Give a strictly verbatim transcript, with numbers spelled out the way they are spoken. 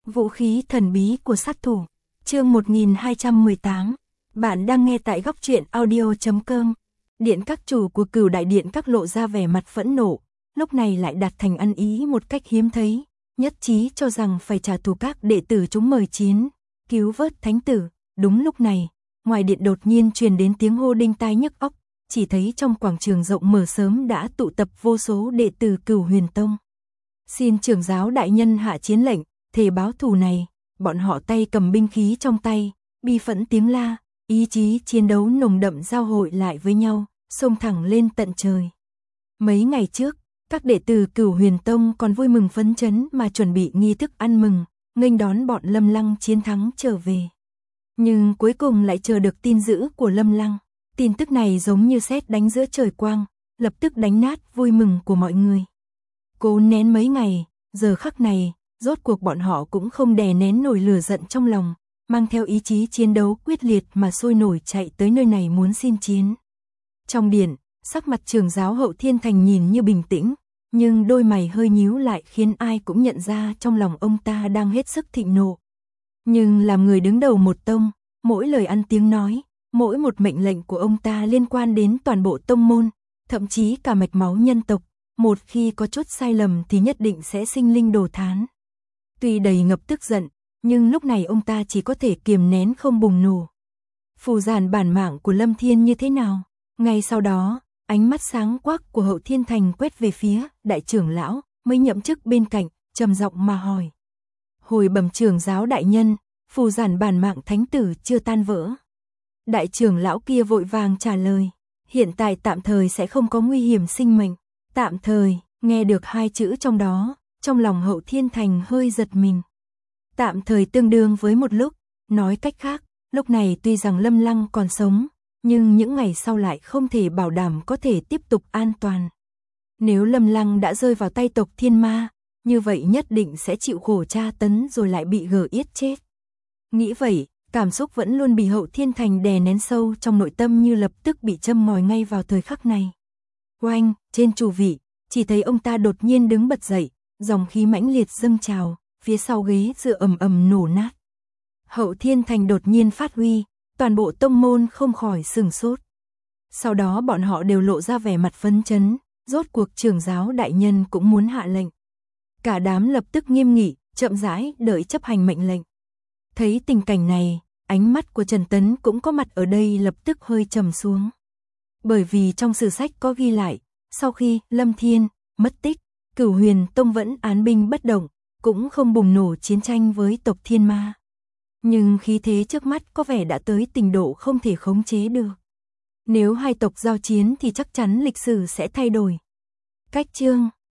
Vũ khí thần bí của sát thủ. Chương một nghìn hai trăm mười tám. Bạn đang nghe tại góc truyện audio chấm com. Điện các chủ của Cửu Đại Điện các lộ ra vẻ mặt phẫn nộ, lúc này lại đạt thành ăn ý một cách hiếm thấy, nhất trí cho rằng phải trả thù các đệ tử chúng mời chiến, cứu vớt thánh tử. Đúng lúc này, ngoài điện đột nhiên truyền đến tiếng hô đinh tai nhức óc, chỉ thấy trong quảng trường rộng mở sớm đã tụ tập vô số đệ tử Cửu Huyền Tông. Xin trưởng giáo đại nhân hạ chiến lệnh, thề báo thù này. Bọn họ tay cầm binh khí trong tay, bi phẫn tiếng la, ý chí chiến đấu nồng đậm giao hội lại với nhau, xông thẳng lên tận trời. Mấy ngày trước, các đệ tử Cửu Huyền Tông còn vui mừng phấn chấn mà chuẩn bị nghi thức ăn mừng, nghênh đón bọn Lâm Lăng chiến thắng trở về. Nhưng cuối cùng lại chờ được tin dữ của Lâm Lăng. Tin tức này giống như sét đánh giữa trời quang, lập tức đánh nát vui mừng của mọi người. Cố nén mấy ngày, giờ khắc này, rốt cuộc bọn họ cũng không đè nén nổi lửa giận trong lòng, mang theo ý chí chiến đấu quyết liệt mà sôi nổi chạy tới nơi này muốn xin chiến. Trong điện, sắc mặt trưởng giáo Hậu Thiên Thành nhìn như bình tĩnh, nhưng đôi mày hơi nhíu lại khiến ai cũng nhận ra trong lòng ông ta đang hết sức thịnh nộ. Nhưng làm người đứng đầu một tông, mỗi lời ăn tiếng nói, mỗi một mệnh lệnh của ông ta liên quan đến toàn bộ tông môn, thậm chí cả mạch máu nhân tộc, một khi có chút sai lầm thì nhất định sẽ sinh linh đồ thán. Tuy đầy ngập tức giận, nhưng lúc này ông ta chỉ có thể kiềm nén không bùng nổ. Phù giản bản mạng của Lâm Thiên như thế nào? Ngay sau đó, ánh mắt sáng quắc của Hậu Thiên Thành quét về phía đại trưởng lão, mới nhậm chức bên cạnh, trầm giọng mà hỏi. Hồi bẩm trưởng giáo đại nhân, phù giản bản mạng thánh tử chưa tan vỡ. Đại trưởng lão kia vội vàng trả lời, hiện tại tạm thời sẽ không có nguy hiểm sinh mệnh. Tạm thời, nghe được hai chữ trong đó, trong lòng Hậu Thiên Thành hơi giật mình. Tạm thời tương đương với một lúc, nói cách khác, lúc này tuy rằng Lâm Lăng còn sống, nhưng những ngày sau lại không thể bảo đảm có thể tiếp tục an toàn. Nếu Lâm Lăng đã rơi vào tay tộc Thiên Ma, như vậy nhất định sẽ chịu khổ tra tấn rồi lại bị gờ yết chết. Nghĩ vậy, cảm xúc vẫn luôn bị Hậu Thiên Thành đè nén sâu trong nội tâm như lập tức bị châm ngòi ngay vào thời khắc này. Oanh, trên chủ vị, chỉ thấy ông ta đột nhiên đứng bật dậy, dòng khí mãnh liệt dâng trào, phía sau ghế dựa ầm ầm nổ nát. Hậu Thiên Thành đột nhiên phát huy, toàn bộ tông môn không khỏi sửng sốt. Sau đó bọn họ đều lộ ra vẻ mặt phấn chấn, rốt cuộc trưởng giáo đại nhân cũng muốn hạ lệnh. Cả đám lập tức nghiêm nghị, chậm rãi đợi chấp hành mệnh lệnh. Thấy tình cảnh này, ánh mắt của Trần Tấn cũng có mặt ở đây lập tức hơi trầm xuống. Bởi vì trong sử sách có ghi lại, sau khi Lâm Thiên mất tích, Cửu Huyền Tông vẫn án binh bất động, cũng không bùng nổ chiến tranh với tộc Thiên Ma. Nhưng khí thế trước mắt có vẻ đã tới trình độ không thể khống chế được. Nếu hai tộc giao chiến thì chắc chắn lịch sử sẽ thay đổi. Cách chương